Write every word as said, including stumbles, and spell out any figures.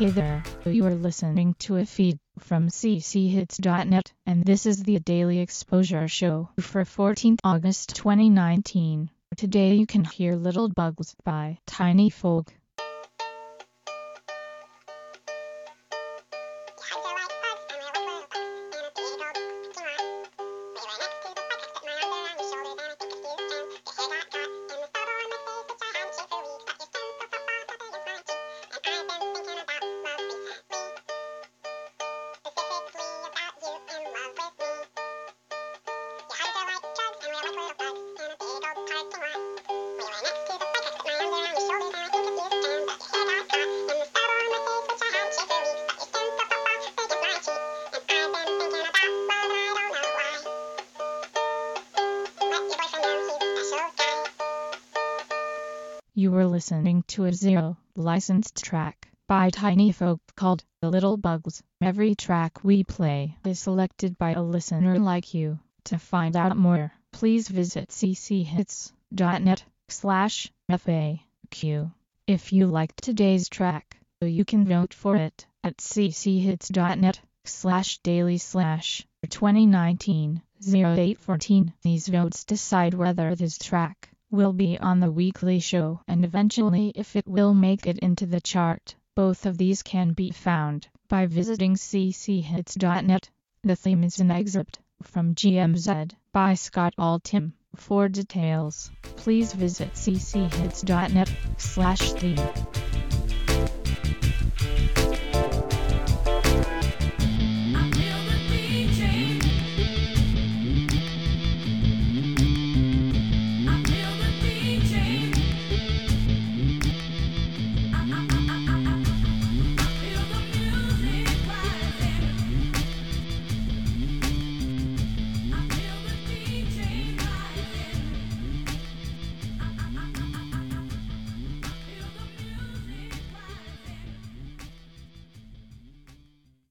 Hey there, you are listening to a feed from c c hits dot net, and this is the Daily Exposure Show for fourteenth August twenty nineteen. Today you can hear Little Bugs by Tiny Folk. You were listening to a zero licensed track by Tiny Folk called The Little Bugs. Every track we play is selected by a listener like you. To find out more, please visit c c hits dot net slash F A Q. If you liked today's track, you can vote for it at c c hits dot net slash daily slash twenty nineteen oh eight fourteen. These votes decide whether this track will be on the weekly show and eventually if it will make it into the chart. Both of these can be found by visiting c c hits dot net. The theme is an excerpt from G M Z by Scott Altham. For details, please visit c c hits dot net slash theme.